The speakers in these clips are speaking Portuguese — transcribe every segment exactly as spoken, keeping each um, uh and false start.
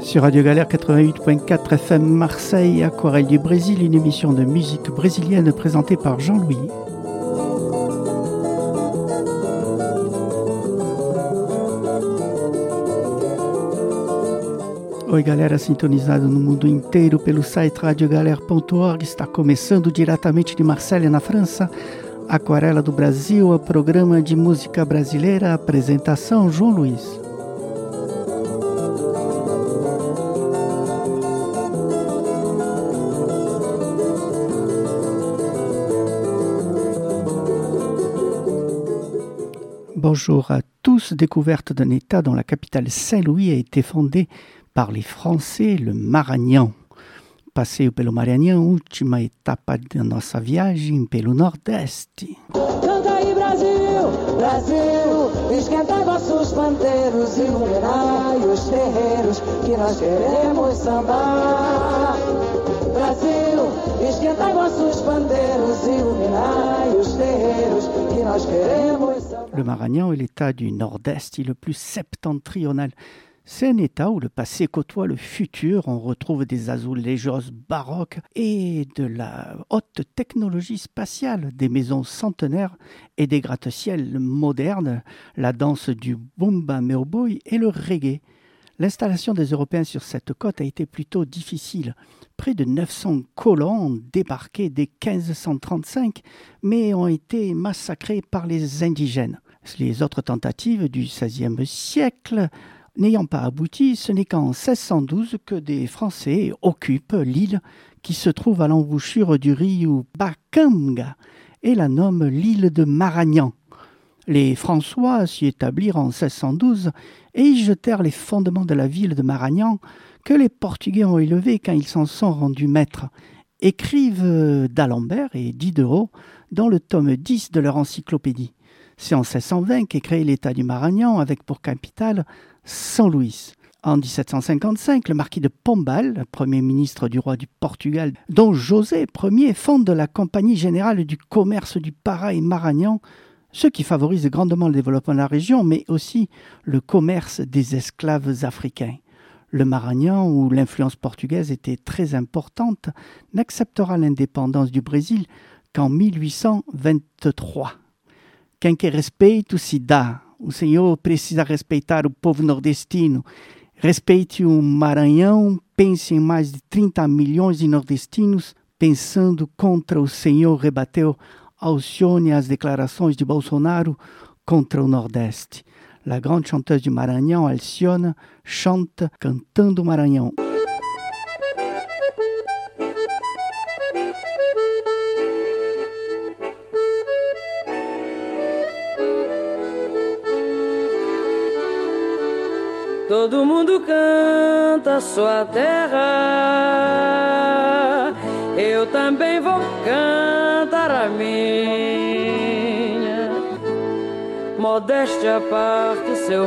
Sur Radio Galère quatre-vingt-huit point quatre F M Marseille, Aquarelle du Brésil, une émission de musique brésilienne présentée par Jean-Louis. Oi galera sintonizado no mundo inteiro pelo site radio galère ponto org, está começando diretamente de Marselha, na França, Aquarela do Brasil, o programa de música brasileira, apresentação João Luiz. Bonjour à tous. Découverte d'un État dont la capitale Saint-Louis a été fondée par les Français, le Maranhão. Passeio pelo Maranhão, última etapa da nossa viagem pelo Nordeste. Canta aí Brasil, Brasil, esquenta vossos pandeiros, iluminai os terreiros que nós queremos sambar. Brasil, esquenta vossos pandeiros, iluminai os terreiros que nós queremos sambar. Le Maranhão est l'état du Nord-Est le plus septentrional. C'est un état où le passé côtoie le futur. On retrouve des azulejos baroques et de la haute technologie spatiale, des maisons centenaires et des gratte-ciels modernes, la danse du bumba meu boi et le reggae. L'installation des Européens sur cette côte a été plutôt difficile. Près de neuf cents colons ont débarqué dès quinze cent trente-cinq, mais ont été massacrés par les indigènes. Les autres tentatives du seizième siècle n'ayant pas abouti, ce n'est qu'en seize cent douze que des Français occupent l'île qui se trouve à l'embouchure du Rio Bacanga et la nomment l'île de Maranhão. Les François s'y établirent en seize cent douze et y jetèrent les fondements de la ville de Maranhão que les Portugais ont élevés quand ils s'en sont rendus maîtres, écrivent d'Alembert et Diderot dans le tome dix de leur encyclopédie. C'est en seize cent vingt qu'est créé l'État du Maranhão avec pour capitale São Luís. En dix-sept cent cinquante-cinq, le marquis de Pombal, premier ministre du roi du Portugal, dont José Ier fonde la Compagnie générale du commerce du Pará et Maranhão, ce qui favorise grandement le développement de la région, mais aussi le commerce des esclaves africains. Le Maranhão, où l'influence portugaise était très importante, n'acceptera l'indépendance du Brésil qu'en mille huit cent vingt-trois. Quem quer respeito se dá. O senhor precisa respeitar o povo nordestino. Respeite o Maranhão, pense em mais de trinta milhões de nordestinos. Pensando contra o senhor, rebateu Alcione as declarações de Bolsonaro contra o Nordeste. La grande chanteuse du Maranhão, Alcione, chante cantando o Maranhão. Todo mundo canta sua terra, eu também vou cantar a minha. Modéstia à parte, seu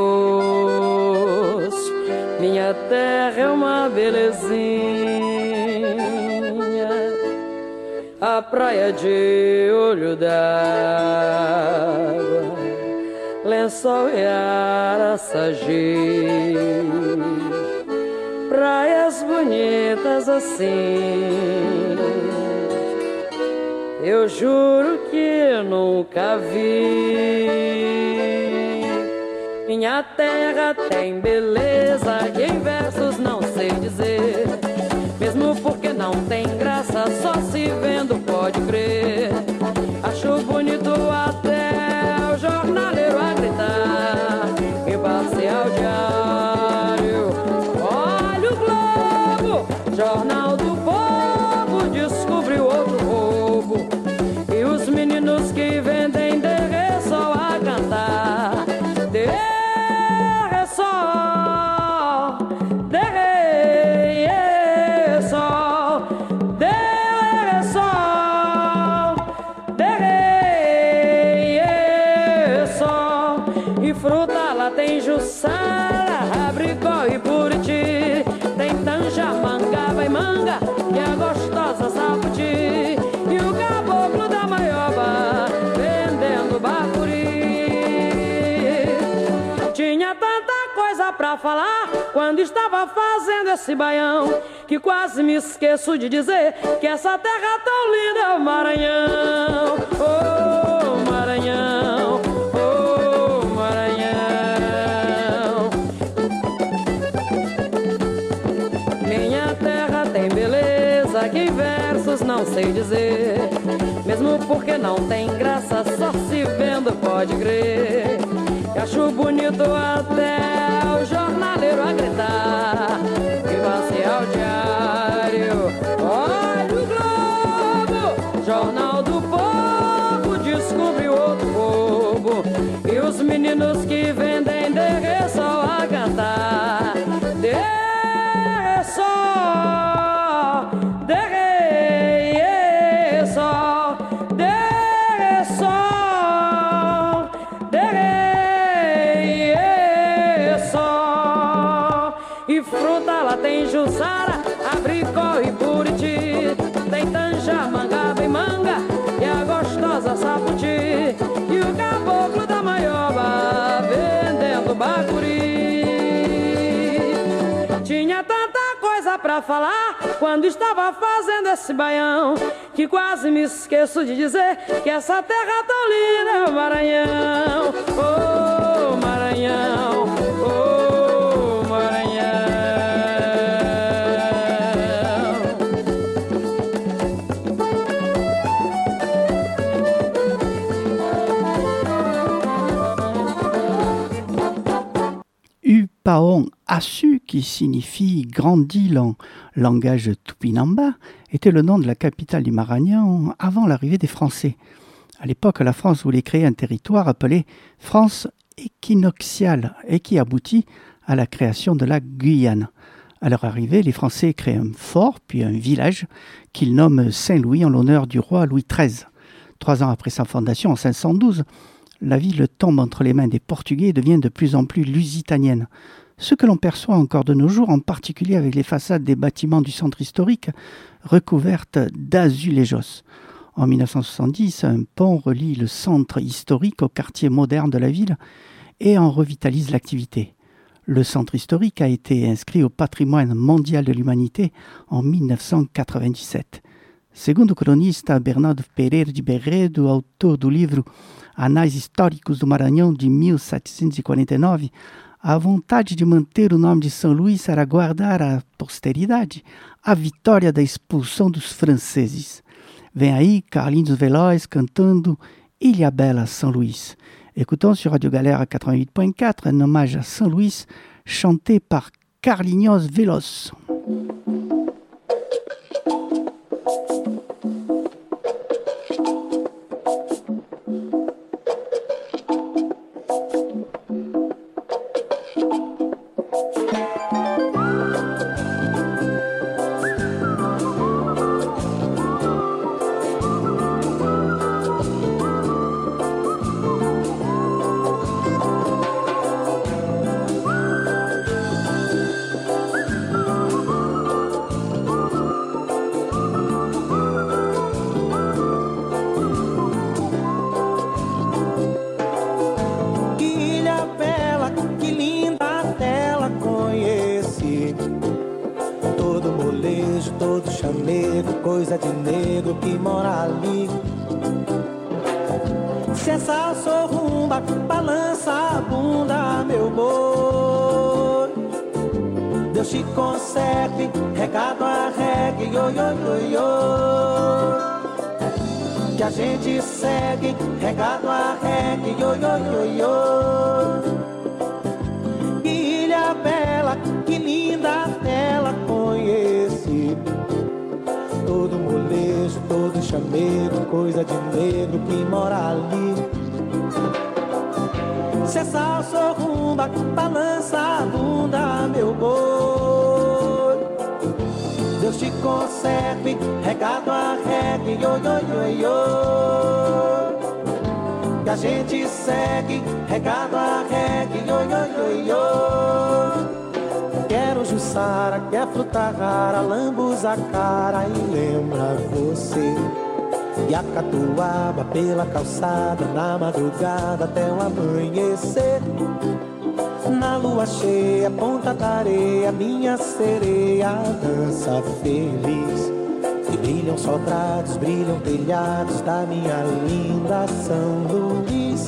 moço, minha terra é uma belezinha. A praia de olho d'água, Lençol e Araçagi, praias bonitas assim, eu juro que nunca vi. Minha terra tem beleza que em versos não sei dizer, mesmo porque não tem graça, só se vendo pode crer. Acho bonito até o jornaleiro a gritar, imparcial diário, olha o globo, jornal do povo, descobriu outro roubo, e os meninos que vendem derre só a cantar, derre só, derre só, derre só, derre só, e fruta lá tem Jussara, abricó e buriti, tem tanja, mangaba e manga, e a gostosa saputi, e o caboclo da maioba vendendo bacuri. Tinha tanta coisa coisa pra falar quando estava fazendo esse baião, que quase me esqueço de dizer que essa terra tão linda é o Maranhão. Oh, Maranhão, oh, Maranhão. Minha terra tem beleza que em versos não sei dizer, mesmo porque não tem graça, só se vendo pode crer. Acho bonito até o jornaleiro a gritar, viva-se ao diário, olha o Globo, Jornal do Povo, descobre outro povo, e os meninos que vendem derre só a cantar, derre só, derre só, derre só, derre. E fruta lá tem jussara, abricó e buriti, tem tanja, mangaba e manga, e a gostosa saputi, e o caboclo da maioba vendendo bacuri. Tinha tanta coisa pra falar quando estava fazendo esse baião, que quase me esqueço de dizer que essa terra tão linda é o Maranhão. Oh, Maranhão, oh, Upaon Asu, qui signifie grande île en langage tupinamba, était le nom de la capitale du Maranhão avant l'arrivée des Français. À l'époque, la France voulait créer un territoire appelé France équinoxiale et qui aboutit à la création de la Guyane. À leur arrivée, les Français créent un fort puis un village qu'ils nomment Saint-Louis en l'honneur du roi Louis treize. Trois ans après sa fondation, en cinq cent douze, la ville tombe entre les mains des Portugais et devient de plus en plus lusitanienne. Ce que l'on perçoit encore de nos jours, en particulier avec les façades des bâtiments du centre historique recouvertes d'azulejos. En dix-neuf cent soixante-dix, un pont relie le centre historique au quartier moderne de la ville et en revitalise l'activité. Le centre historique a été inscrit au patrimoine mondial de l'humanité en dix-neuf cent quatre-vingt-dix-sept. Segundo o cronista Bernardo Pereira de Berredo, autor do livro Anais Históricos do Maranhão de mil setecentos e quarenta e nove, a vontade de manter o nome de São Luís era guardar à posteridade a vitória da expulsão dos franceses. Vem aí Carlinhos Veloz cantando Ilha Bela, São Luís. Écoutons sur Radio Galère quatre-vingt-huit point quatre un hommage à Saint Louis chanté par Carlinhos Veloz. Coisa de negro que mora ali. Se essa sorrumba balança a bunda, meu boi, Deus te conserve, regado a reggae, yo, yo, yo, yo. Que a gente segue, regado a reggae, yo, yo, yo, yo. Que ilha bela, que linda tela conheci. Todo molejo, todo chamego, coisa de negro que mora ali. Se essa sorrumba balança a bunda, meu boi, Deus te conserve, regado a reggae, yo, yo, yo, yo. Que a gente segue, regado a reggae, yo, yo, yo, yo. Quero jussara, quer fruta rara, lambuza cara e lembra você. E a catuaba pela calçada, na madrugada até o amanhecer. Na lua cheia, ponta da areia, minha sereia dança feliz. E brilham sobrados, brilham telhados da minha linda São Luís.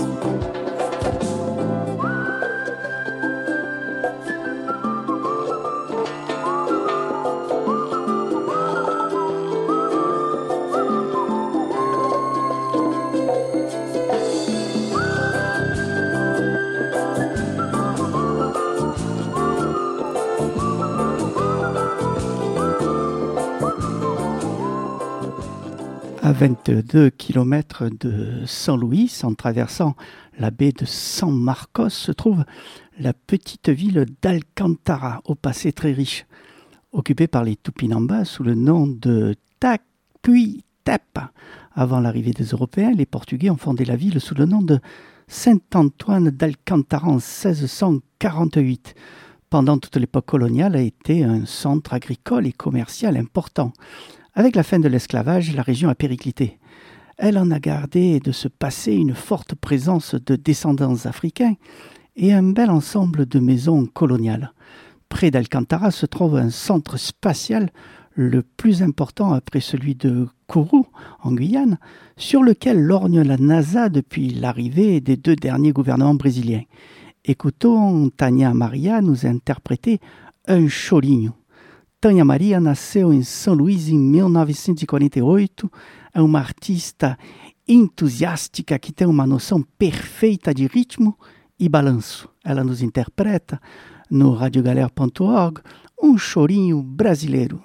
À vingt-deux kilomètres de San Luis, en traversant la baie de San Marcos, se trouve la petite ville d'Alcantara, au passé très riche. Occupée par les Tupinambas sous le nom de Tapuitepa. Avant l'arrivée des Européens, les Portugais ont fondé la ville sous le nom de Saint-Antoine d'Alcantara en seize cent quarante-huit. Pendant toute l'époque coloniale, a été un centre agricole et commercial important. Avec la fin de l'esclavage, la région a périclité. Elle en a gardé de ce passé une forte présence de descendants africains et un bel ensemble de maisons coloniales. Près d'Alcantara se trouve un centre spatial, le plus important après celui de Kourou, en Guyane, sur lequel lorgne la NASA depuis l'arrivée des deux derniers gouvernements brésiliens. Écoutons Tânia Maria nous interpréter un chorinho. Tânia Maria nasceu em São Luís em mil novecentos e quarenta e oito, é uma artista entusiástica que tem uma noção perfeita de ritmo e balanço. Ela nos interpreta, no radiogalera ponto org, um chorinho brasileiro.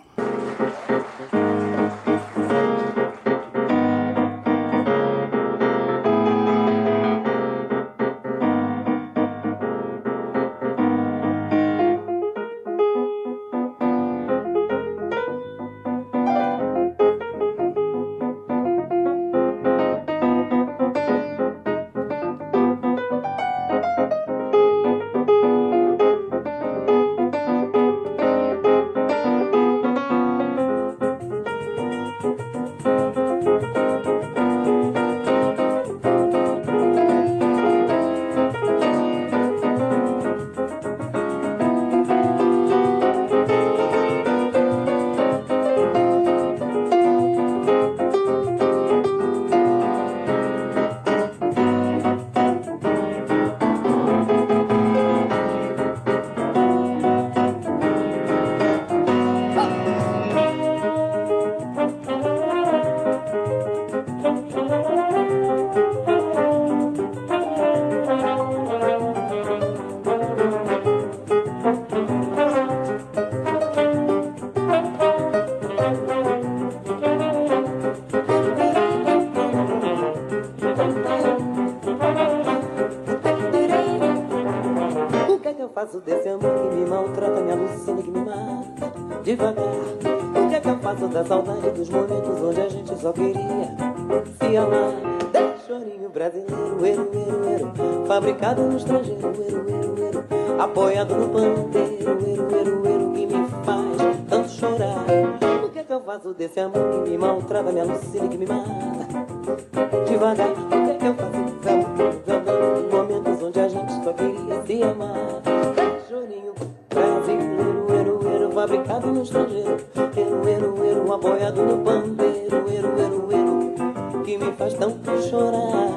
faço desse amor que me maltrata, me alucina, que me mata devagar? O que é que eu faço da saudade dos momentos onde a gente só queria se amar? Desse chorinho brasileiro, eru, eru, eru, fabricado no estrangeiro, eru, eru, eru, apoiado no pandeiro, eru, eru, eru, que me faz tanto chorar. O que é que eu faço desse amor que me maltrata, me alucina, que me mata devagar? O que é que eu faço desse amor dos momentos onde a gente só queria se amar? Chorinho brasileiro, eru, eru, fabricado no estrangeiro, eru, eru, eru, apoiado no pandeiro, eru, eru, eru, que me faz tanto chorar.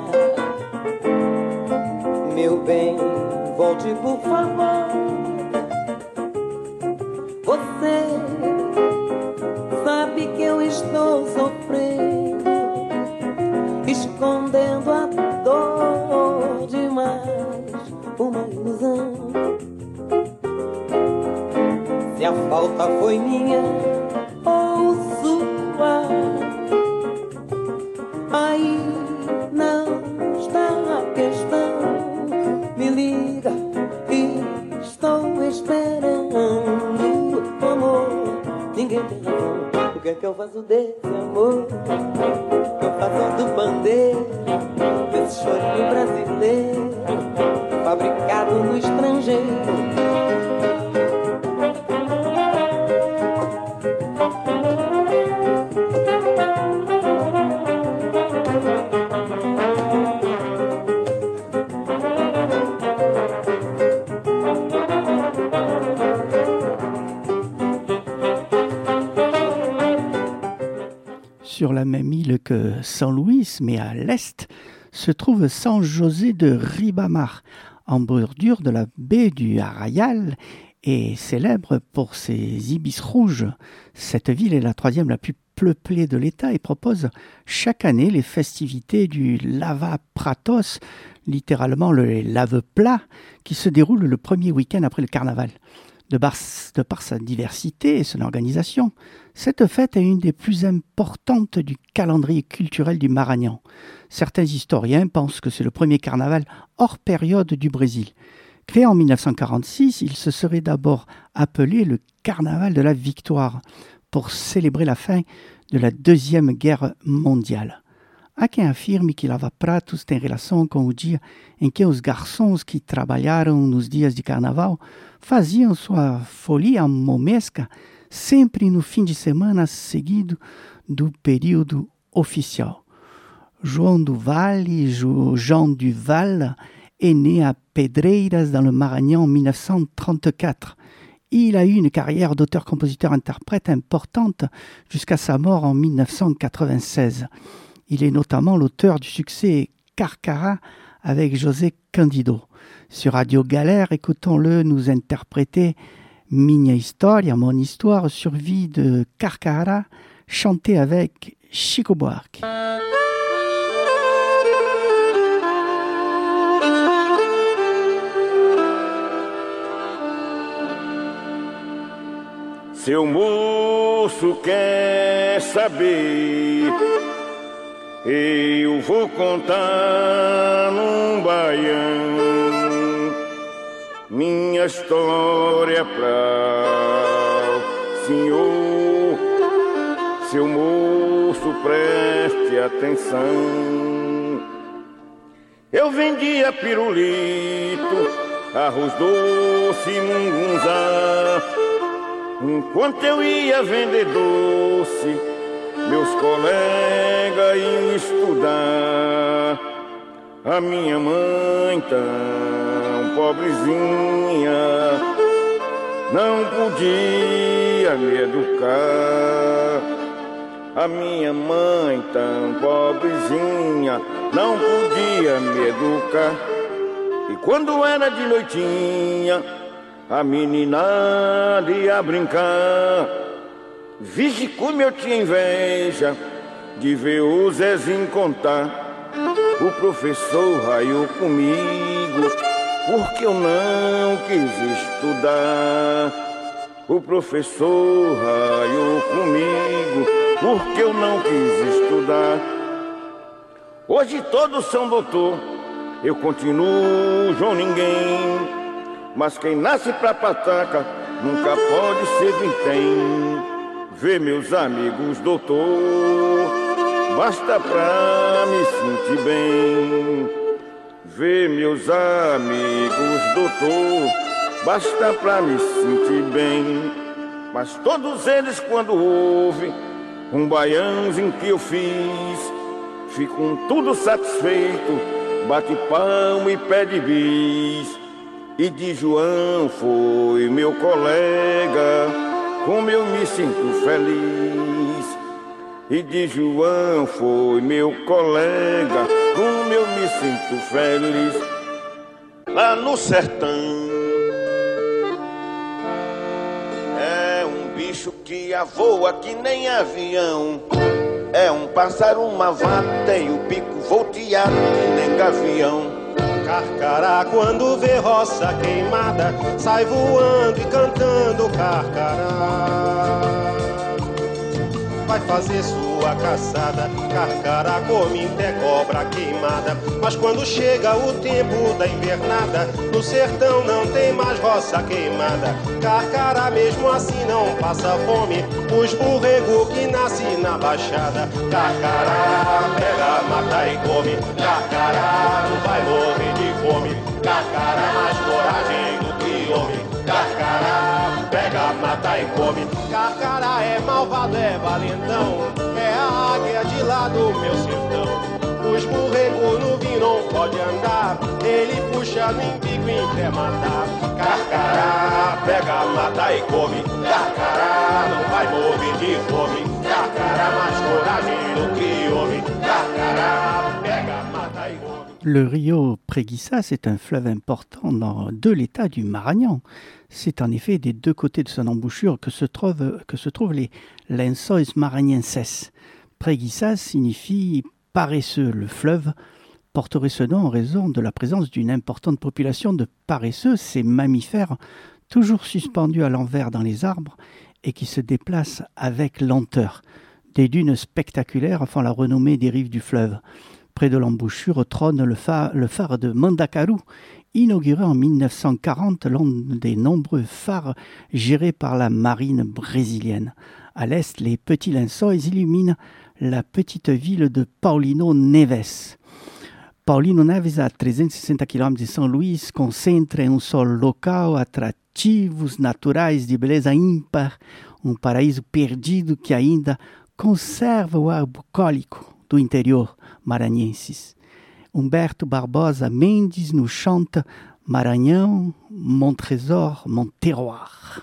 Meu bem, volte por favor. Você sabe que eu estou sofrendo, escondendo a dor demais, uma ilusão. Se a falta foi minha ou sua, aí não está a questão. Me liga e estou esperando, amor, ninguém tem razão. O que é que eu faço desse amor? Eu faço do pandeiro, desse chorinho brasileiro, fabricado no estrangeiro. sur la même île que San Luis, mais à l'est, se trouve San José de Ribamar, en bordure de la baie du Arrayal, et célèbre pour ses ibis rouges. Cette ville est la troisième la plus peuplée de l'État et propose chaque année les festivités du Lava Pratos, littéralement le lave plat, qui se déroule le premier week-end après le carnaval. De par, de par sa diversité et son organisation, cette fête est une des plus importantes du calendrier culturel du Maranhão. Certains historiens pensent que c'est le premier carnaval hors période du Brésil. Créé en mille neuf cent quarante-six, il se serait d'abord appelé le Carnaval de la Victoire pour célébrer la fin de la Deuxième Guerre mondiale. Há quem afirme que Lava Pratos tem relação com o dia em que os garçons que trabalharam nos dias de carnaval faziam sua folia momesca sempre no fim de semana seguido do período oficial. João do Vale, Jean Duval, est né à Pedreiras dans le Maranhão en mille neuf cent trente-quatre. Il a eu une carrière d'auteur-compositeur-interprète importante jusqu'à sa mort en mille neuf cent quatre-vingt-seize. Il est notamment l'auteur du succès Carcara avec José Candido. Sur Radio Galère, écoutons-le nous interpréter Minha História, mon histoire, sur vie de Carcara, chanté avec Chico Buarque. Seu moço quer saber, eu vou contar num baião minha história pra o senhor. Seu moço, preste atenção. Eu vendia pirulito, arroz doce e mungunzá. Enquanto eu ia vender doce, meus colegas iam estudar. A minha mãe tão pobrezinha não podia me educar. A minha mãe tão pobrezinha não podia me educar. E quando era de noitinha, a meninada ia brincar. Vixe como eu tinha inveja de ver o Zezinho contar. O professor raiou comigo porque eu não quis estudar. O professor raiou comigo porque eu não quis estudar. Hoje todos são doutor, eu continuo João Ninguém. Mas quem nasce pra pataca nunca pode ser vintém. Vê meus amigos doutor, basta pra me sentir bem. Vê meus amigos doutor, basta pra me sentir bem. Mas todos eles quando ouvem um baiãozinho que eu fiz, ficam tudo satisfeito, bate palma e pede bis. E de João foi meu colega, como eu me sinto feliz. E de João foi meu colega, como eu me sinto feliz. Lá no sertão é um bicho que voa que nem avião. É um pássaro, uma vata e o pico volteado que nem gavião. Carcará, quando vê roça queimada, sai voando e cantando carcará. Vai fazer sua caçada, carcará come até cobra queimada. Mas quando chega o tempo da invernada, no sertão não tem mais roça queimada. Carcará mesmo assim não passa fome, os borrego que nascem na baixada. Carcará pega, mata e come, carcará não vai morrer de fome. Carcará mais coragem do que homem. Carcará pega, mata e come. Carcará é malvado, é valentão, é a águia de lá do meu sertão. Os borregos no vinho assim não pode andar. Ele puxa no embigo e quer matar. Carcará, pega, mata e come. Carcará, não vai morrer de fome. Carcará, mais coragem do que homem. Carcará, pega, mata e come. Le Rio Preguiça, c'est un fleuve important dans, de l'état du Maranhão. C'est en effet des deux côtés de son embouchure que se, trouve, que se trouvent les Lençóis Maranhenses. Preguiça signifie paresseux. Le fleuve porterait ce nom en raison de la présence d'une importante population de paresseux, ces mammifères toujours suspendus à l'envers dans les arbres et qui se déplacent avec lenteur. Des dunes spectaculaires font la renommée des rives du fleuve. Près de l'embouchure trône le phare, le phare de Mandacaru, inauguré en mille neuf cent quarante, l'un des nombreux phares gérés par la marine brésilienne. À l'est, les petits Lençóis illuminent la petite ville de Paulino Neves. Paulino Neves, a trezentos e sessenta quilômetros de São Luís, concentra em um só local atrativos naturais de beleza ímpar, um paraíso perdido que ainda conserva o ar bucólico do interior maranhenses. Humberto Barbosa Mendes nos chanta Maranhão, mon trésor, mon terroir.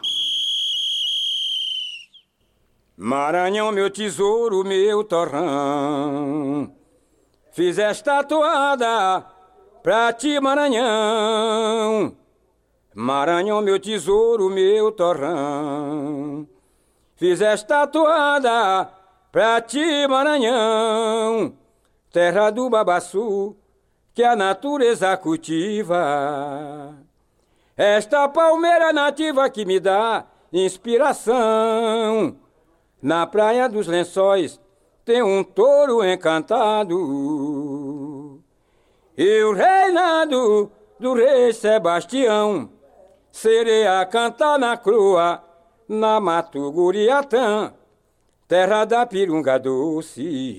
Maranhão, meu tesouro, meu torrão, fiz esta toada pra ti, Maranhão. Maranhão, meu tesouro, meu torrão, fiz esta toada pra ti, Maranhão. Terra do babaçu que a natureza cultiva, esta palmeira nativa que me dá inspiração. Na praia dos Lençóis tem um touro encantado, e o reinado do rei Sebastião, sereia cantar na crua, na Matuguriatã, terra da pirunga doce.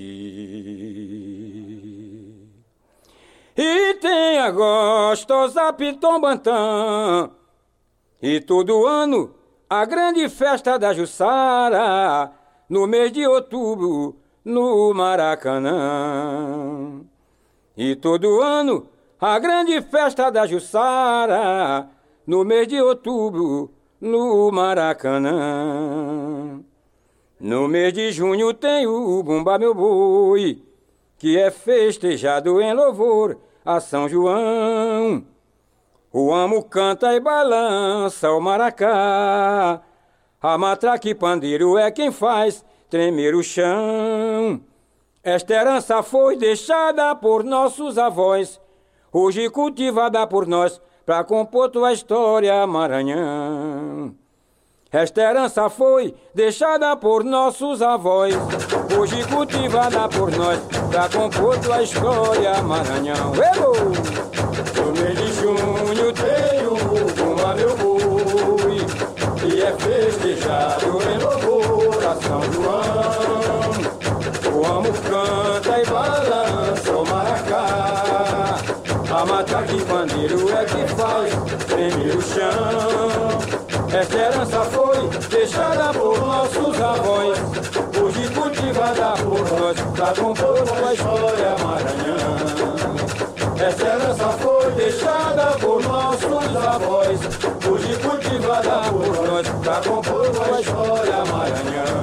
E tem a gostosa Pitombantã, e todo ano a grande festa da Jussara, no mês de outubro, no Maracanã. E todo ano a grande festa da Jussara, no mês de outubro, no Maracanã. No mês de junho tem o Bumba Meu Boi, que é festejado em louvor a São João. O amo canta e balança o maracá, a matraca e pandeiro é quem faz tremer o chão. Esta herança foi deixada por nossos avós, hoje cultivada por nós pra compor tua história, Maranhão. Esta herança foi deixada por nossos avós, hoje cultivada por nós pra compor tua história, Maranhão. Ebo! No mês de junho tem o Bumba Meu Boi, e é festejado em louvor a São João. O amo canta e balança o maracá, a matraca e pandeiro é que faz tremer o chão. Esta herança foi deixada por nossos avós, hoje cultivada por nós pra compor uma história, Maranhão. Esta herança foi deixada por nossos avós, hoje cultivada por nós pra compor uma história, Maranhão.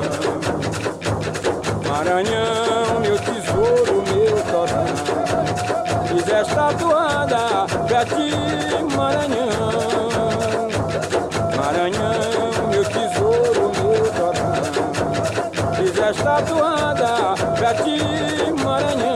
Maranhão, meu tesouro, meu torrão, fiz esta toada pra ti, Maranhão. Maranhão, meu tesouro, meu torrão, fiz esta toada pra ti, Maranhão.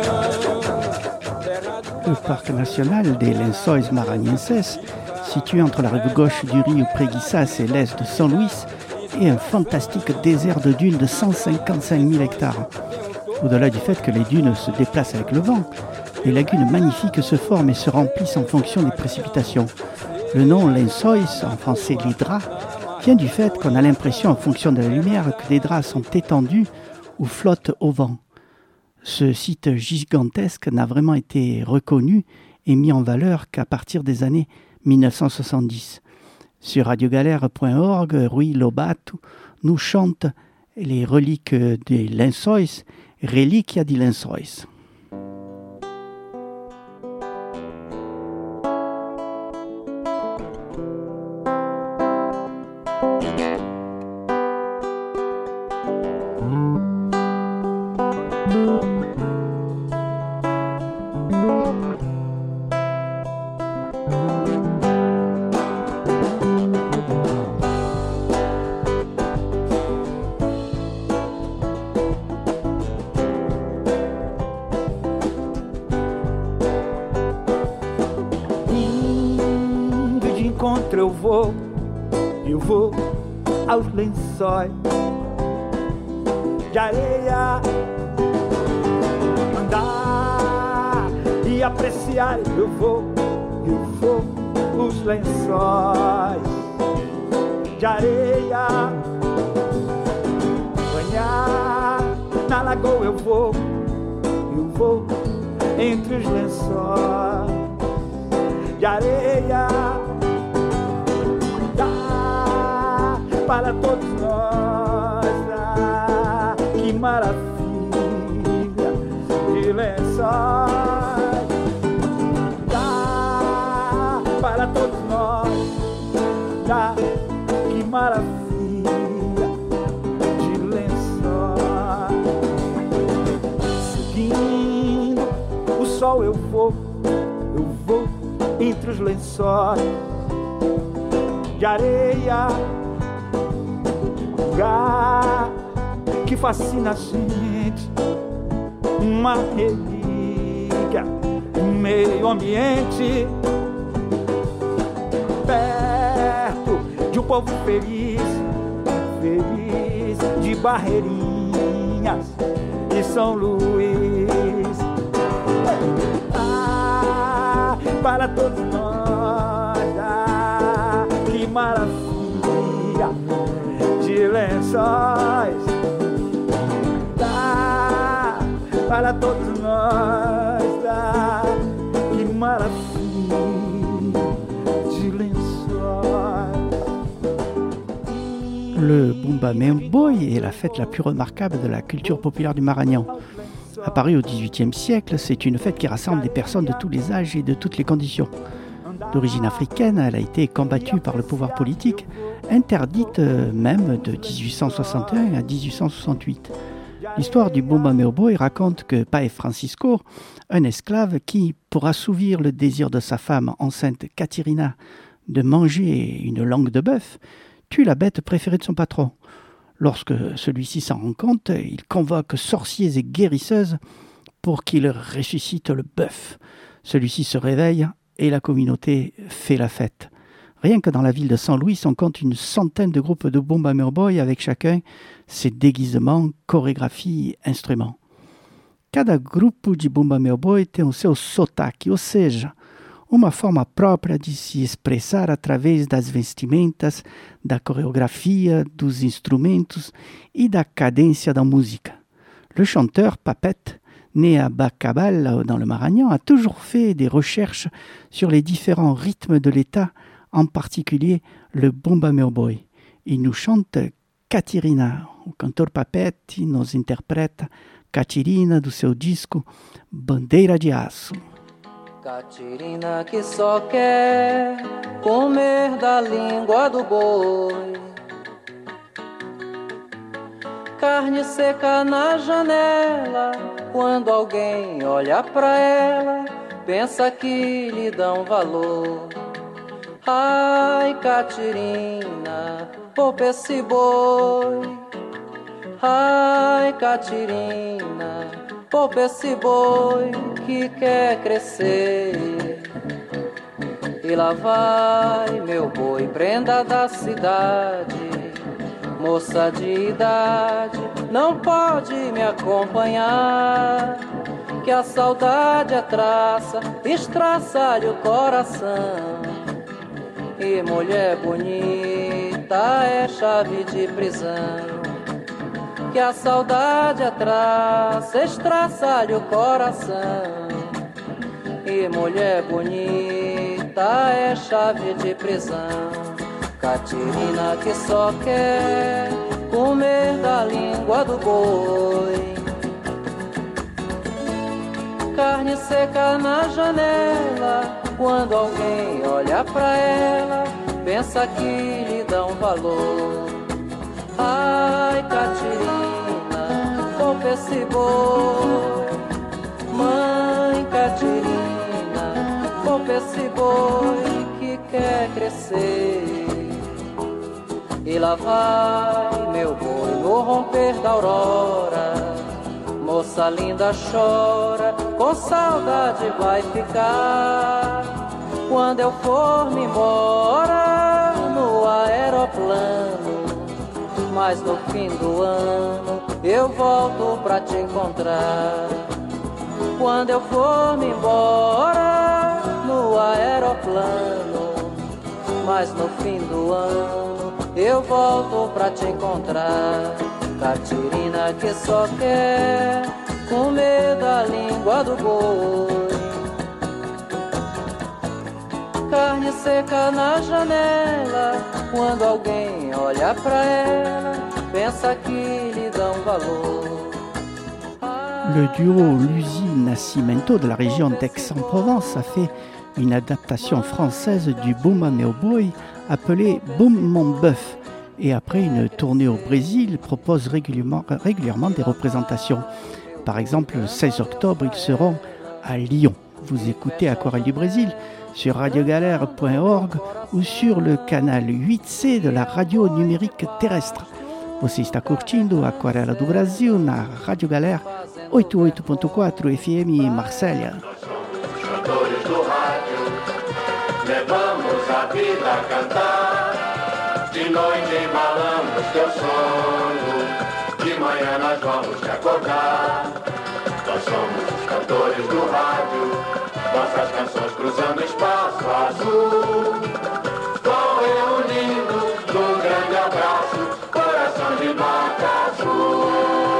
Le parc national des Lençóis Maranhenses, situé entre la rive gauche du Rio Preguiças et l'est de São Luís, est un fantastique désert de dunes de cent cinquante-cinq mille hectares. Au-delà du fait que les dunes se déplacent avec le vent, des lagunes magnifiques se forment et se remplissent en fonction des précipitations. Le nom Lençóis, en français les draps, vient du fait qu'on a l'impression, en fonction de la lumière, que des draps sont étendus ou flottent au vent. Ce site gigantesque n'a vraiment été reconnu et mis en valeur qu'à partir des années mille neuf cent soixante-dix. Sur radiogalère point org, Rui Lobato nous chante les reliques des Lençóis, Reliquia de Lençóis. Eu vou, eu vou aos lençóis de areia, andar e apreciar. Eu vou, eu vou os lençóis de areia, banhar na lagoa. Eu vou, eu vou entre os lençóis de areia. Para todos nós, ah, que maravilha de lençóis. Dá para todos nós, dá, que maravilha de lençóis. Seguindo o sol eu vou, eu vou entre os lençóis de areia. Lugar que fascina a gente, uma relíquia, um meio ambiente, perto de um povo feliz, feliz de Barreirinhas e São Luís. Ah, para todos nós, ah, que maravilha de lençóis. Dá para todos nós, dá, que maravilha de lençóis. Le Bumba Meu Boi est la fête la plus remarquable de la culture populaire du Maranhão. Apparue au dix-huitième siècle, c'est une fête qui rassemble des personnes de tous les âges et de toutes les conditions. D'origine africaine, elle a été combattue par le pouvoir politique, interdite même de dix-huit cent soixante et un à dix-huit cent soixante-huit. L'histoire du Bumba Meu Boi raconte que Pai Francisco, un esclave qui, pour assouvir le désir de sa femme enceinte Catirina de manger une langue de bœuf, tue la bête préférée de son patron. Lorsque celui-ci s'en rend compte, il convoque sorciers et guérisseuses pour qu'ils ressuscitent le bœuf. Celui-ci se réveille et la communauté fait la fête. Rien que dans la ville de São Luís, on compte une centaine de groupes de Bumba Meu Boi avec chacun ses déguisements, chorégraphies e instruments. Cada grupo de Bumba Meu Boi tem o seu sotaque, ou seja, uma forma própria de se expressar através das vestimentas, da coreografia, dos instrumentos e da cadência da música. Le chanteur Papete, né à Bacabal, dans le Maranhão, a toujours fait des recherches sur les différents rythmes de l'État, en particulier le Bumba Meu Boi. Il nous chante Catirina. O cantor Papete nos interpreta Catirina do seu disco Bandeira de Aço. Catirina que só quer comer da língua do boi, carne seca na janela, quando alguém olha pra ela, pensa que lhe dão valor. Ai, Catirina, poupa esse boi. Ai, Catirina, poupa esse boi que quer crescer. E lá vai meu boi, prenda da cidade, moça de idade, não pode me acompanhar, que a saudade é traça, estraça-lhe o coração. E mulher bonita é chave de prisão, que a saudade é traça, estraça-lhe o coração. E mulher bonita é chave de prisão. Catirina que só quer comer da língua do boi, carne seca na janela, quando alguém olha pra ela, pensa que lhe dão valor. Ai, Catirina, poupa esse boi. desse boi que quer crescer. E lá vai meu boi no romper da aurora. Moça linda chora, com saudade vai ficar. Quando eu for me embora no aeroplano, mas no fim do ano eu volto pra te encontrar. Quando eu for me embora no aeroplano, mas no fim do ano eu volto pra te encontrar. Catirina que só quer comer da língua do boi, carne seca na janela. Quando alguém olha pra ela, pensa que lhe dão valor. Le duo Luzi Nascimento de la région d'Aix-en-Provence a fait une adaptation française du Bumba Meu Boi appelée Boum Mon Bœuf. Et après une tournée au Brésil, propose régulièrement, régulièrement des représentations. Par exemple, le seize octobre, ils seront à Lyon. Vous écoutez Aquarelle du Brésil sur radio galère point org ou sur le canal huit C de la radio numérique terrestre. Você está curtindo Aquarela do Brasil na Rádio Galera oitenta e oito ponto quatro F M Marsella. Nós somos os cantores do rádio, levamos a vida a cantar. De noite embalamos teu sono, de manhã nós vamos te acordar. Nós somos os cantores do rádio, nossas canções cruzando o espaço azul. Vão reunindo num grande abraço, coração de marca azul.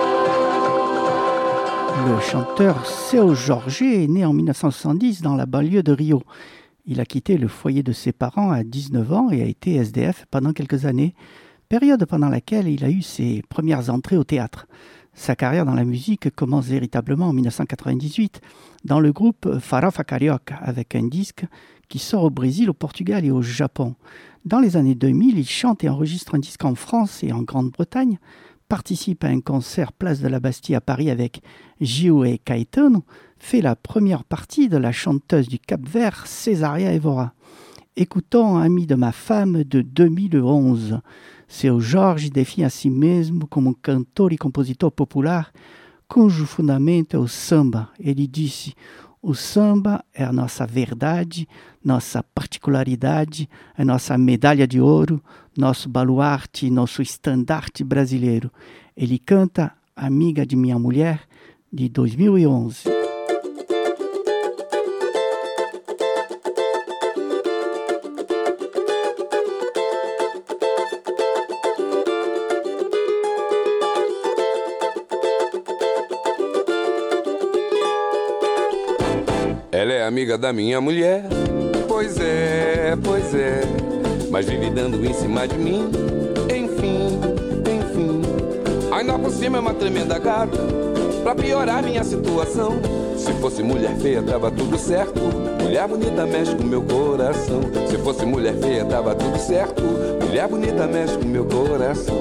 Le chanteur Seu Jorge est né en dix-neuf cent soixante-dix dans la banlieue de Rio. Il a quitté le foyer de ses parents à dix-neuf ans et a été S D F pendant quelques années, période pendant laquelle il a eu ses premières entrées au théâtre. Sa carrière dans la musique commence véritablement en dix-neuf cent quatre-vingt-dix-huit dans le groupe Farofa Carioca avec un disque qui sort au Brésil, au Portugal et au Japon. Dans les années deux mille, il chante et enregistre un disque en France et en Grande-Bretagne, participe à un concert Place de la Bastille à Paris avec Gio et Caetano, fait la première partie de la chanteuse du Cap-Vert Cesaria Evora. Écoutons Ami de ma femme de deux mille onze. Seu Jorge define a si mesmo como um cantor e compositor popular cujo fundamento é o samba. Ele disse: o samba é a nossa verdade, nossa particularidade, a nossa medalha de ouro, nosso baluarte, nosso estandarte brasileiro. Ele canta Amiga de Minha Mulher, de dois mil e onze. Ela é amiga da minha mulher, pois é, pois é, mas vive dando em cima de mim, enfim, enfim. Ainda por cima é uma tremenda gata, pra piorar minha situação. Se fosse mulher feia tava tudo certo, mulher bonita mexe com meu coração. Se fosse mulher feia tava tudo certo, mulher bonita mexe com meu coração.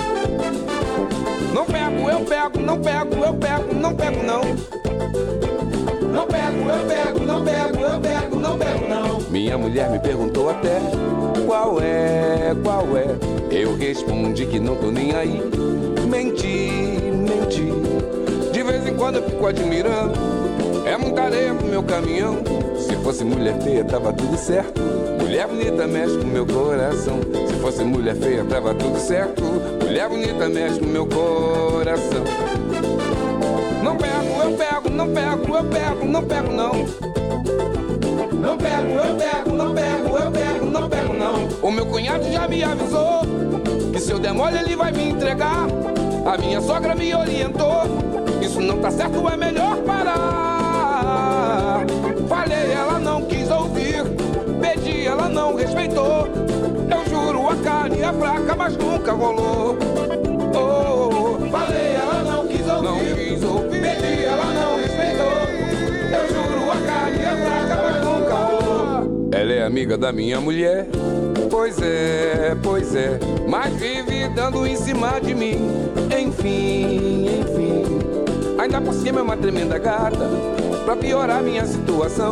Não pego, eu pego, não pego, eu pego, não pego não. Não pego, eu pego, não pego, eu pego, não pego não. Minha mulher me perguntou até qual é, qual é. Eu respondi que não tô nem aí. Menti, menti. De vez em quando eu fico admirando, é muita areia pro meu caminhão. Se fosse mulher feia tava tudo certo, mulher bonita mexe com meu coração. Se fosse mulher feia tava tudo certo, mulher bonita mexe com meu coração. Não pego, eu pego, não pego, eu pego, não pego não. Não pego, eu pego, não pego, eu pego, não pego não. O meu cunhado já me avisou que se eu der mole ele vai me entregar. A minha sogra me orientou, isso não tá certo, é melhor parar. Falei, ela não quis ouvir, pedi, ela não respeitou. Eu juro, a carne é fraca, mas nunca rolou. Oh, falei, ela não quis ouvir, não quis ouvir. Pedi, ela não respeitou. Eu juro, a carne é fraca, mas nunca rolou. Ela é amiga da minha mulher, pois é, pois é, mas vive dando em cima de mim. Enfim, enfim. Ainda por cima é uma tremenda gata, pra piorar minha situação.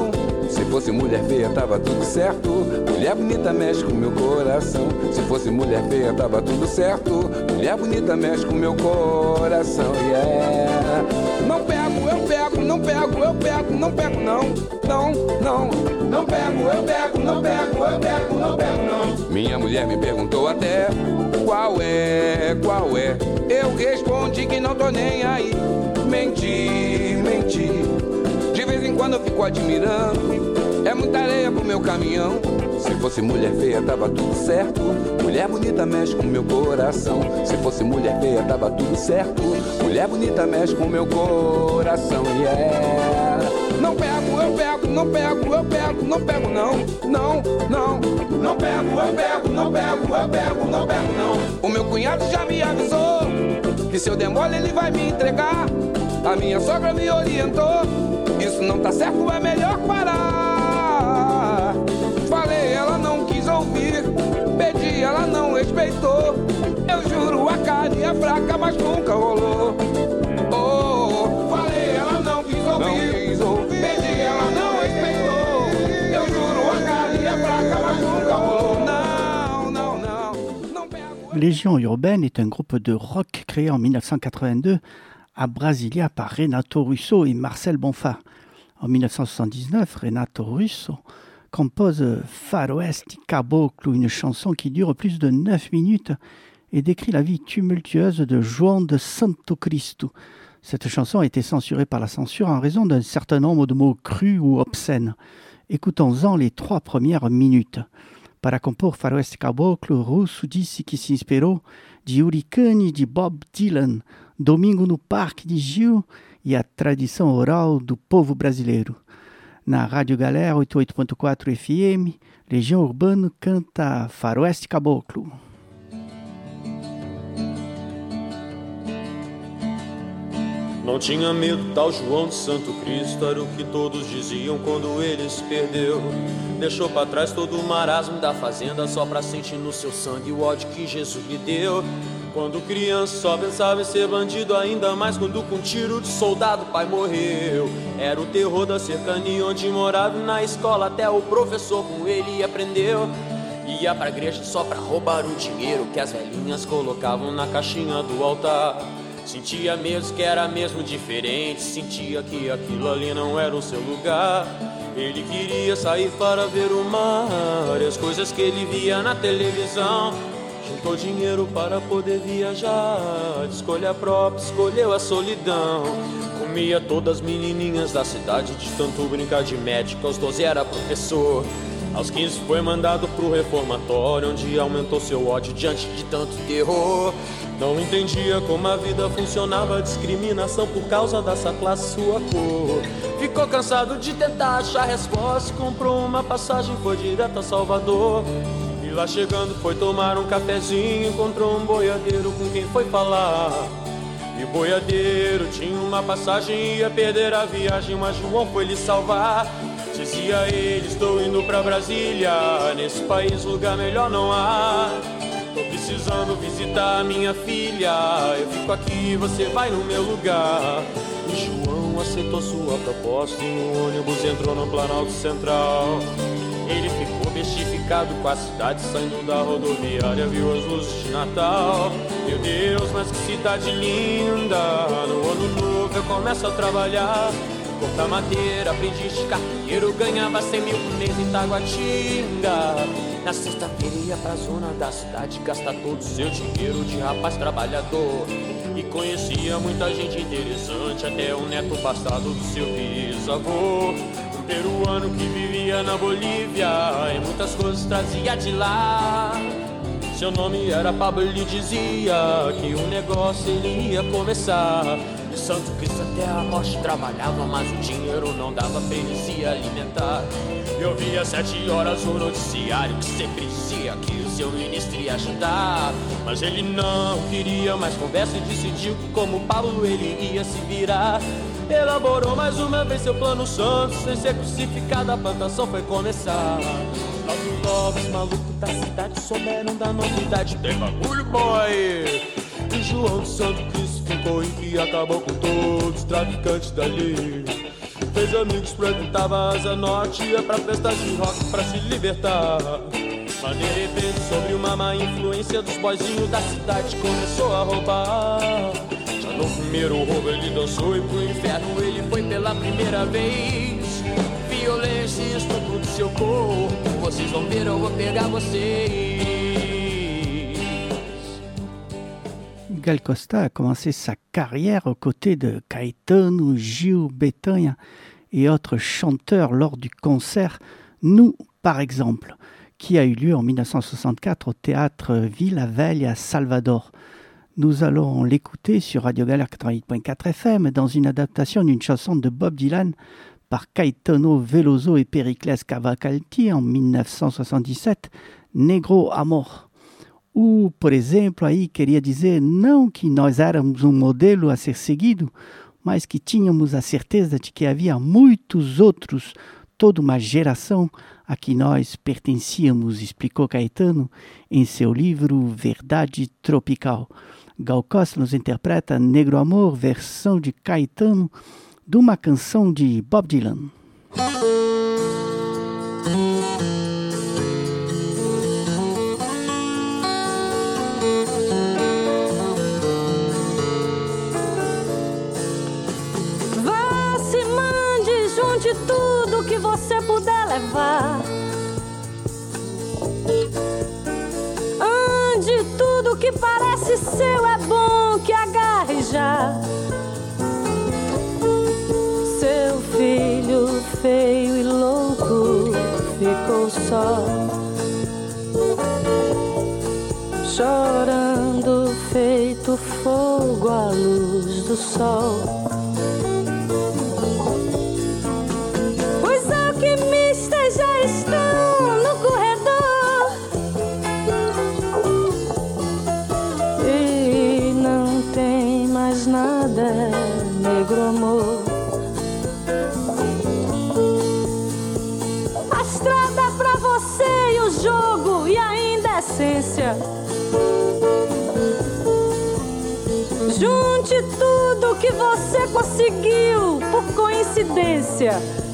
Se fosse mulher feia, tava tudo certo. Mulher bonita mexe com meu coração. Se fosse mulher feia, tava tudo certo. Mulher bonita mexe com meu coração, yeah. Não pego, eu pego, não pego, eu pego, não pego não, não, não. Não pego, eu pego, não pego, eu pego, não pego não. Minha mulher me perguntou até qual é, qual é. Eu respondi que não tô nem aí. Menti, menti. De vez em quando eu fico admirando. É muita areia pro meu caminhão. Se fosse mulher feia, tava tudo certo. Mulher bonita mexe com meu coração. Se fosse mulher feia, tava tudo certo. Mulher bonita mexe com meu coração, yeah. Não pego, eu pego, não pego, eu pego, não pego não, não, não. Não pego, eu pego, não pego, eu pego, não pego não. O meu cunhado já me avisou que se eu der mole ele vai me entregar. A minha sogra me orientou. Isso não tá certo, é melhor parar. Falei, ela não quis ouvir. Pedi, ela não respeitou. Eu juro, a carne é fraca, mas nunca rolou. Oh, falei, ela não quis ouvir. Não quis ouvir. Pedi, ela não respeitou. Eu juro, a carne é fraca, mas nunca rolou. Não, não, não, não pego. Légion urbaine est un groupe de rock créé en dix-neuf cent quatre-vingt-deux à Brasilia par Renato Russo et Marcel Bonfá. En dix-neuf cent soixante-dix-neuf, Renato Russo compose Faroeste Caboclo, une chanson qui dure plus de neuf minutes et décrit la vie tumultueuse de João de Santo Cristo. Cette chanson a été censurée par la censure en raison d'un certain nombre de mots crus ou obscènes. Écoutons-en les trois premières minutes. Para compor Faroeste Caboclo, Russo disse que se inspirou de Hurricane de Bob Dylan, Domingo no Parque de Gil e a tradição oral do povo brasileiro. Na Rádio Galera oitenta e oito ponto quatro F M, Legião Urbana canta Faroeste Caboclo. Não tinha medo, tal João de Santo Cristo, era o que todos diziam quando ele se perdeu. Deixou pra trás todo o marasmo da fazenda, só pra sentir no seu sangue o ódio que Jesus lhe deu. Quando criança só pensava em ser bandido, ainda mais quando com um tiro de soldado o pai morreu. Era o terror da cercania onde morava, e na escola até o professor com ele aprendeu. Ia pra igreja só pra roubar o dinheiro que as velhinhas colocavam na caixinha do altar. Sentia mesmo que era mesmo diferente, sentia que aquilo ali não era o seu lugar. Ele queria sair para ver o mar e as coisas que ele via na televisão. Juntou dinheiro para poder viajar, de escolha própria, escolheu a solidão. Comia todas as menininhas da cidade, de tanto brincar de médico, aos doze era professor. Aos quinze foi mandado pro reformatório, onde aumentou seu ódio diante de tanto terror. Não entendia como a vida funcionava, discriminação por causa dessa classe, sua cor. Ficou cansado de tentar achar resposta, comprou uma passagem, foi direto a Salvador. E lá chegando foi tomar um cafezinho, encontrou um boiadeiro com quem foi falar. E o boiadeiro tinha uma passagem, ia perder a viagem, mas João foi lhe salvar. Dizia ele, estou indo pra Brasília, nesse país lugar melhor não há. Tô precisando visitar a minha filha, eu fico aqui, você vai no meu lugar. E João aceitou sua proposta e no ônibus entrou no Planalto Central. Ele ficou bestificado com a cidade, saindo da rodoviária, viu as luzes de Natal. Meu Deus, mas que cidade linda, no ano novo eu começo a trabalhar. Cortar madeira, aprendiz de carteiro, ganhava cem mil por mês em Taguatinga. Na sexta-feira ia pra zona da cidade, gastar todo o seu dinheiro de rapaz trabalhador. E conhecia muita gente interessante, até o neto bastardo do seu bisavô. Um peruano que vivia na Bolívia e muitas coisas trazia de lá. Seu nome era Pablo, ele dizia que o negócio ele ia começar. De Santo Cristo até a morte trabalhava, mas o dinheiro não dava pra ele se alimentar. Eu via às sete horas o noticiário que sempre dizia que o seu ministro ia ajudar. Mas ele não queria mais conversa e decidiu que como Pablo ele ia se virar. Elaborou mais uma vez seu plano santo, sem ser crucificado a plantação foi começar. Os novos malucos da cidade souberam da novidade, tem bagulho boy. João de Santo Cristo ficou em que acabou com todos os traficantes dali. Fez amigos, frequentava a Asa Norte, ia pra festas de rock pra se libertar. Mas de repente, sobre uma má influência dos boizinhos da cidade, começou a roubar. Já no primeiro roubo ele dançou e pro inferno ele foi pela primeira vez. Violência e estupro do seu corpo, vocês vão ver, eu vou pegar vocês. Gal Costa a commencé sa carrière aux côtés de Caetano, Gil, Betânia et autres chanteurs lors du concert Nous, par exemple, qui a eu lieu en dix-neuf cent soixante-quatre au théâtre Villa Velha à Salvador. Nous allons l'écouter sur Radio Galère quatre-vingt-huit point quatre F M dans une adaptation d'une chanson de Bob Dylan par Caetano Veloso et Pericles Cavalcanti en dix-neuf cent soixante-dix-sept, Negro Amor. Ou, por exemplo, aí queria dizer não que nós éramos um modelo a ser seguido, mas que tínhamos a certeza de que havia muitos outros, toda uma geração a que nós pertencíamos, explicou Caetano em seu livro Verdade Tropical. Gal Costa nos interpreta Negro Amor, versão de Caetano, de uma canção de Bob Dylan. De tudo que você puder levar, ande tudo que parece seu, é bom que agarre já. Seu filho feio e louco ficou só, chorando feito fogo à luz do sol. Já estão no corredor e não tem mais nada, negro amor. A estrada pra você e o jogo e ainda a essência. Junte tudo que você conseguiu por coincidência.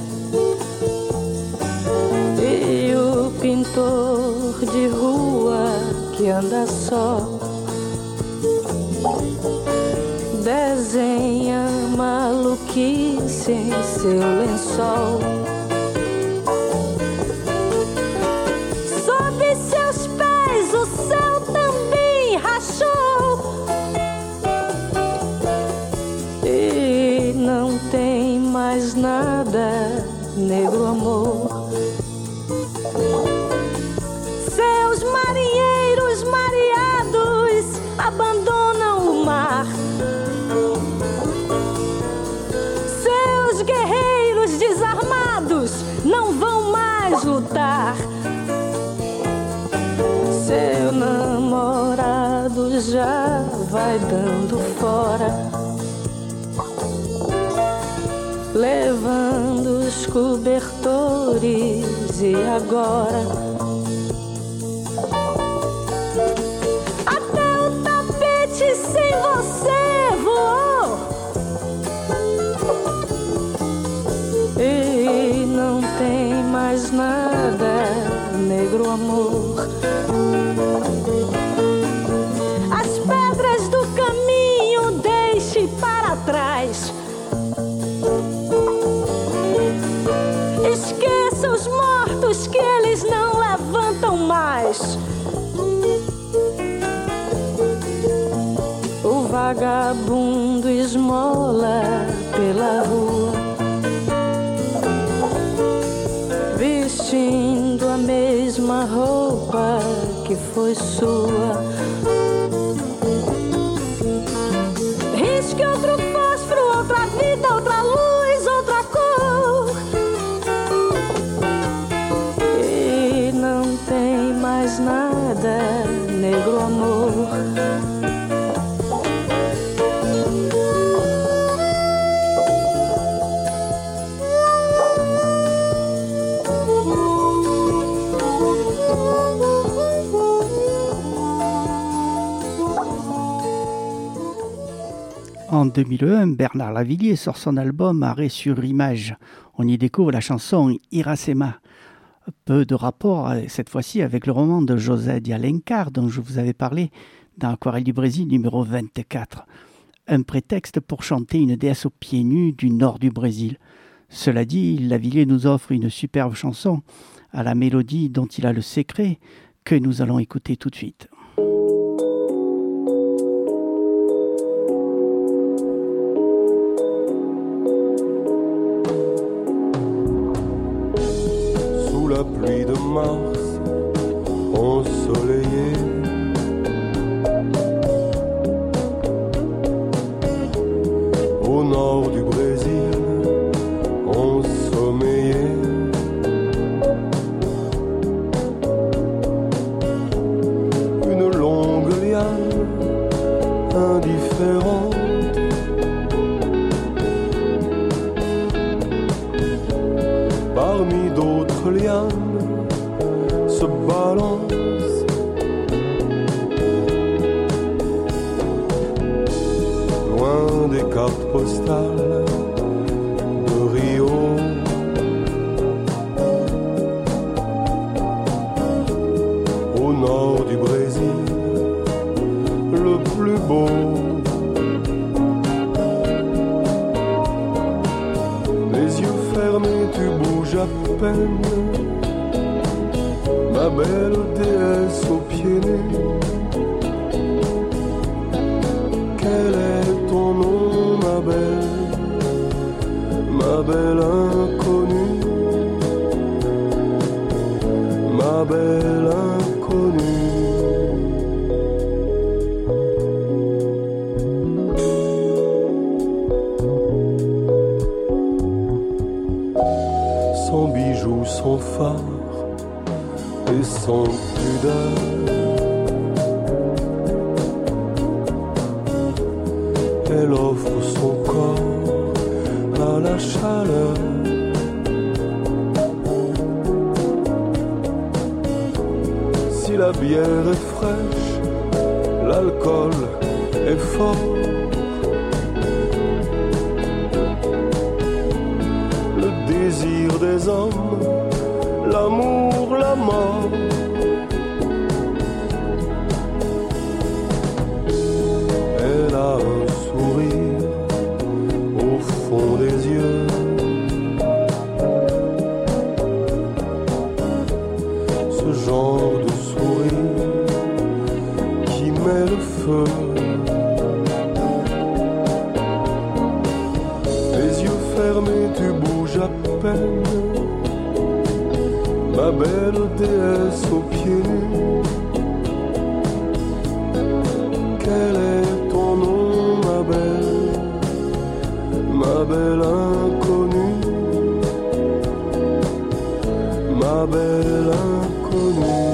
E o pintor de rua que anda só desenha maluquice em seu lençol. Sob seus pés o céu também rachou e não tem mais nada, negro amor. Seus marinheiros mareados abandonam o mar. Seus guerreiros desarmados não vão mais lutar. Seu namorado já vai dando fora, levando os cobertores e agora até o tapete sem você voou e não tem mais nada, negro amor. As pedras do caminho deixe para trás. Esqueça os mortos que eles não levantam mais. O vagabundo esmola pela rua, vestindo a mesma roupa que foi sua. Risque outro fósforo, outra vida, outra luz, outra cor. E não tem mais nada, negro amor. deux mille un, Bernard Lavilliers sort son album Arrêt sur image. On y découvre la chanson Iracema. Peu de rapport cette fois-ci avec le roman de José de Alencar dont je vous avais parlé dans Aquarelle du Brésil numéro vingt-quatre. Un prétexte pour chanter une déesse aux pieds nus du nord du Brésil. Cela dit, Lavilliers nous offre une superbe chanson à la mélodie dont il a le secret que nous allons écouter tout de suite. Sous la pluie de mars ensoleillée, au nord du Brésil ensommeillé, une longue liane indifférente parmi d'autres lianes se balance, loin des cartes postales de Rio, au nord du Brésil, le plus beau. Les yeux fermés, tu bouges à peine, ma belle déesse aux pieds nus. Quel est ton nom, ma belle, ma belle inconnue, ma belle inconnue. Sans bijoux, sans phare et sans pudeur, elle offre son corps à la chaleur. Si la bière est fraîche, l'alcool est fort, le désir des hommes, l'amour, la mort. Elle a un sourire au fond des yeux, ce genre de sourire qui met le feu. Les yeux fermés, tu bouges à peine, ma belle déesse aux pieds nus. Quel est ton nom, ma belle, ma belle inconnue, ma belle inconnue.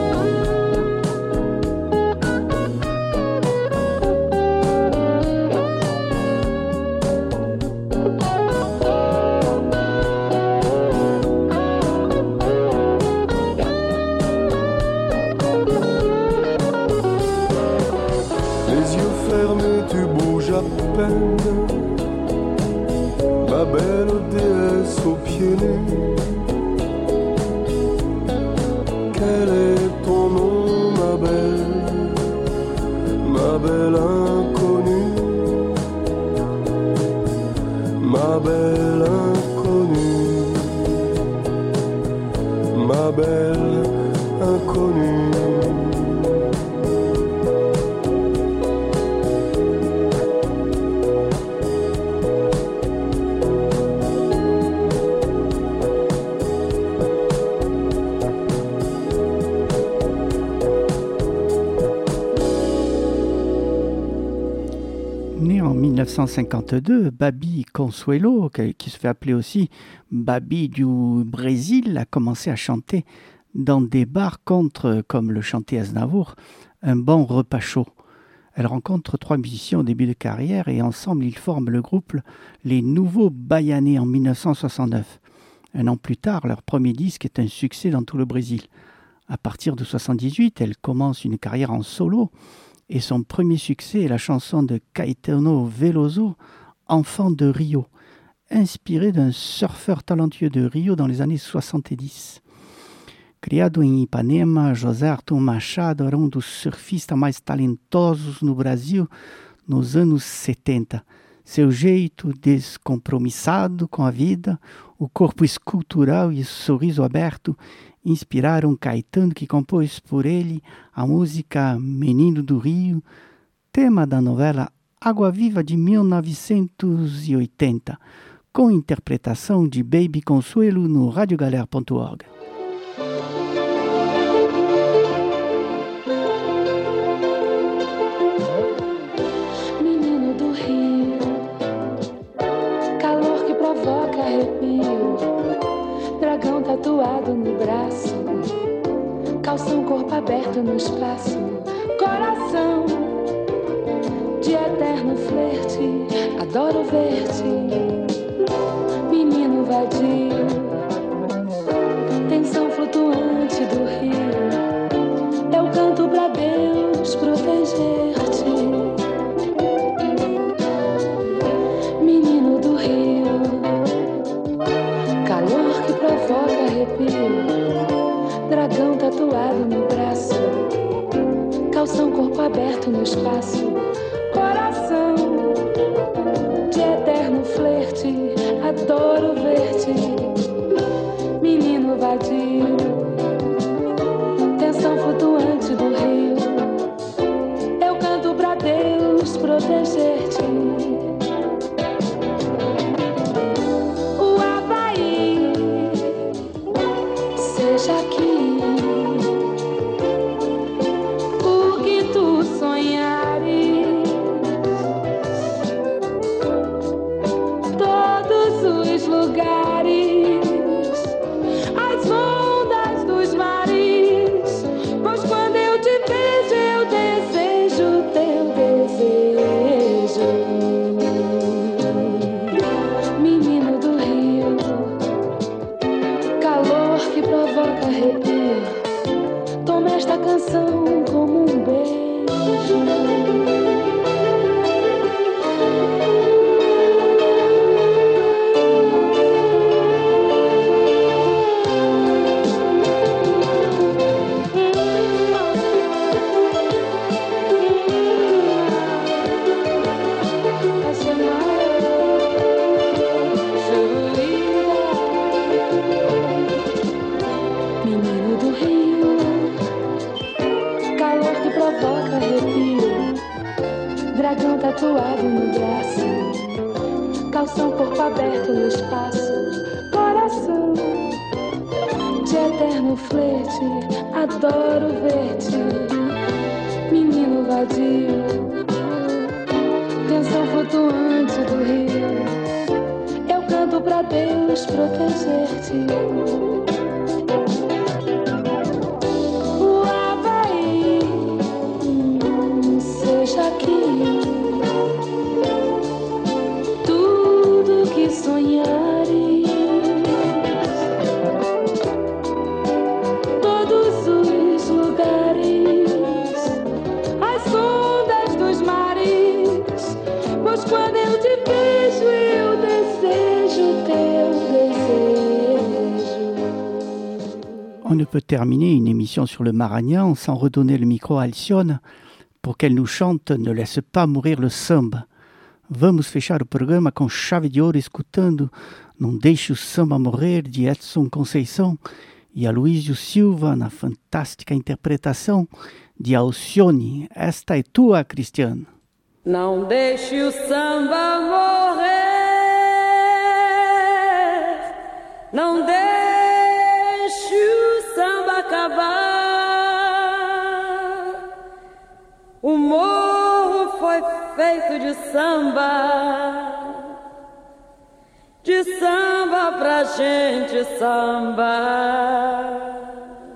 Ma belle déesse aux pieds nus. Quel est ton nom, ma belle, ma belle inconnue, ma belle inconnue, ma belle inconnue. mille neuf cent cinquante-deux, Babi Consuelo, qui se fait appeler aussi Babi du Brésil, a commencé à chanter dans des bars contre, comme le chantait Aznavour, un bon repas chaud. Elle rencontre trois musiciens au début de carrière et ensemble ils forment le groupe Les Nouveaux Baianais en mille neuf cent soixante-neuf. Un an plus tard, leur premier disque est un succès dans tout le Brésil. À partir de soixante-dix-huit, elle commence une carrière en solo Et son premier succès est la chanson de Caetano Veloso, Enfant de Rio, inspirée d'un surfeur talentueux de Rio dans les années soixante-dix. Criado em Ipanema, José Arthur Machado era um dos surfistas mais talentosos no Brasil nos anos setenta. Seu jeito descompromissado com a vida, o corpo escultural e o sorriso aberto inspiraram Caetano, que compôs por ele a música Menino do Rio, tema da novela Água Viva de mil novecentos e oitenta, com interpretação de Baby Consuelo no radiogalera ponto org. Menino do Rio, calor que provoca arrepio, dragão tatuado no braço, calção corpo aberto no espaço, coração de eterno flerte, adoro ver-te, menino vadio, tensão flutuante do rio, eu canto pra Deus proteger-te, menino do rio, calor que provoca arrepio, dragão tatuado no braço, calção corpo aberto no espaço, coração de eterno flerte, adoro ver-te, menino vadio, tensão flutuante do rio, eu canto pra Deus proteger-te. O Havaí, seja aqui o que tu sonhares, todos os lugares, as ondas dos mares, pois quando eu te vejo eu desejo teu desejo, menino do rio, calor que provoca arrepio, toma esta canção como um beijo. Menino do rio, calor que provoca arrepio, dragão tatuado no braço, calção corpo aberto no espaço, coração de eterno flerte, adoro ver-te, menino vadio, tensão flutuante do rio, eu canto pra Deus proteger-te. O Havaí, hum, seja aqui tudo que sonhares, todos os lugares, as ondas dos mares, pois quando eu te vejo eu desejo teu desejo. On ne peut terminer une émission sur le Maranhão sans redonner le micro à Alcione pour qu'elle nous chante Ne laisse pas mourir le samba. Vamos fechar o programa com chave de ouro escutando Não Deixe o Samba Morrer, de Edson Conceição, e Aloysio Silva na fantástica interpretação de Alcione. Esta é tua, Cristiano. Não deixe o samba morrer, não deixe o samba acabar. O morro foi feito de samba, de samba pra gente sambar.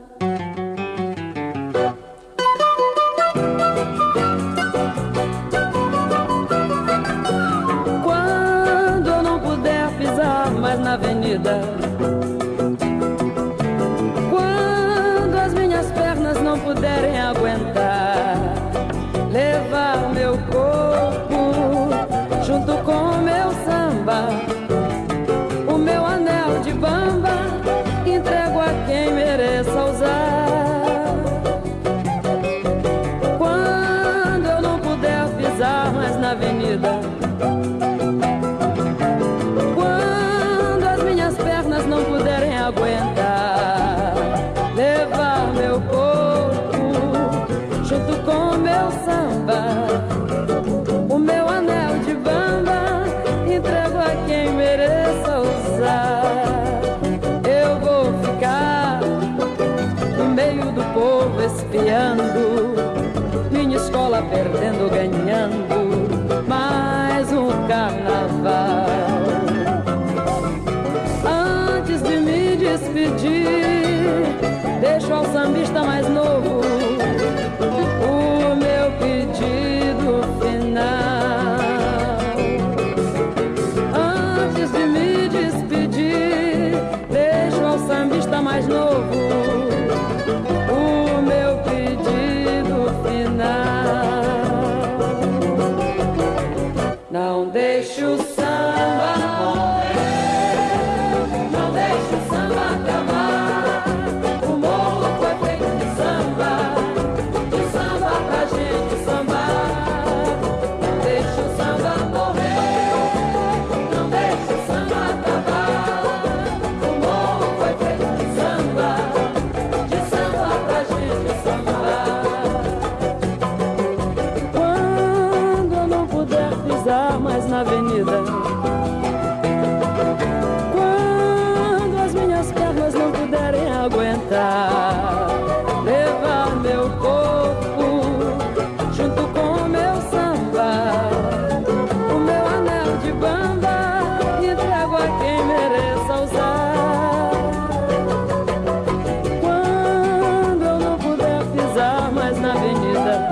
Quando eu não puder pisar mais na avenida, quando as minhas pernas não puderem aguentar, samba. O meu anel de bamba entrego a quem mereça usar. Quando eu não puder pisar mais na avenida, quando as minhas pernas não puderem aguentar, levar meu corpo junto com meu samba. O meu anel de bamba entrego a quem mereça usar. Eu vou ficar no meio do povo espiando, minha escola perdendo, ganhando mais um carnaval. Antes de me despedir, deixo ao sambista mais novo o meu pedido final. Antes de me despedir, deixo ao sambista mais novo o meu pedido final. Não deixe o samba morrer, não deixe o samba acabar. O morro foi feito de samba, de samba pra gente sambar. Não deixe o samba morrer, não deixe o samba acabar. O morro foi feito de samba, de samba pra gente sambar. Quando eu não puder pisar mais na avenida, quando as minhas pernas não puderem aguentar, levar meu corpo junto com meu samba. O meu anel de bamba entrego a quem mereça usar. Quando eu não puder pisar mais na avenida,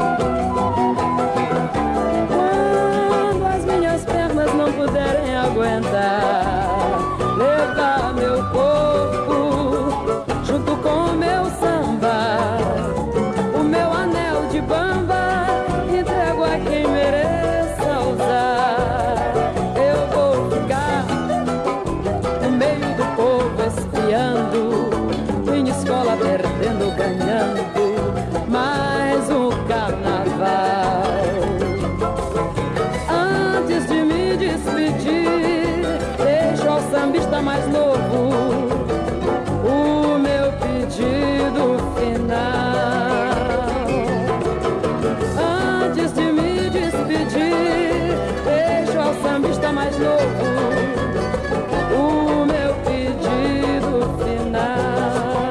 quando as minhas pernas não puderem aguentar, levar meu corpo junto com meu samba. O meu anel de bamba entrego a quem mereça usar. Eu vou ficar no meio do povo espiando, minha escola perdendo, ganhando mais um carnaval. Antes de me despedir, deixo ao sambista mais novo o meu pedido final. Antes de me despedir, deixo ao sambista mais novo o meu pedido final.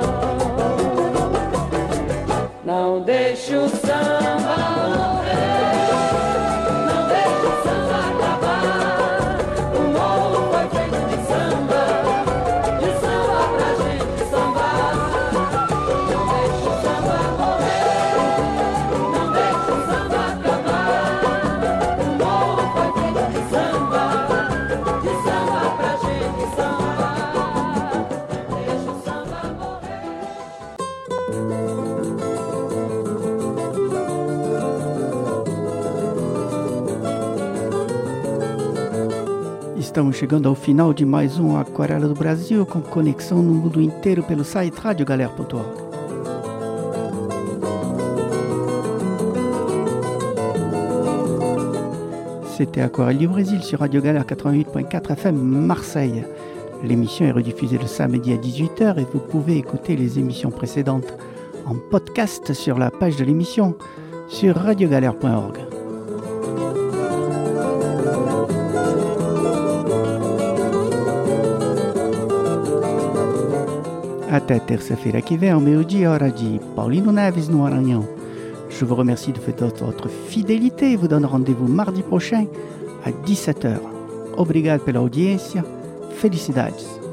Não deixe o samba morrer, não deixe o samba acabar. O morro foi feito de samba, de samba pra gente sambar. Não deixe o samba morrer, não deixe o samba acabar. O morro foi feito de samba, de samba pra gente sambar. Não deixe o samba morrer. Estamos chegando ao final de mais um Aquarela do Brasil, com conexão no mundo inteiro pelo site radio galère ponto org. C'était Aquarelle du Brésil sur Radio Galère quatre-vingt-huit point quatre F M Marseille. L'émission est rediffusée le samedi à dix-huit heures et vous pouvez écouter les émissions précédentes en podcast sur la page de l'émission sur radio galère point org. Até terça-feira que vem, ao meio-dia, hora de Paulino Neves no Maranhão. Je vous remercie de votre fidélité et vous donne rendez-vous mardi prochain à dix-sept heures. Obrigado pela audiência. Felicidades.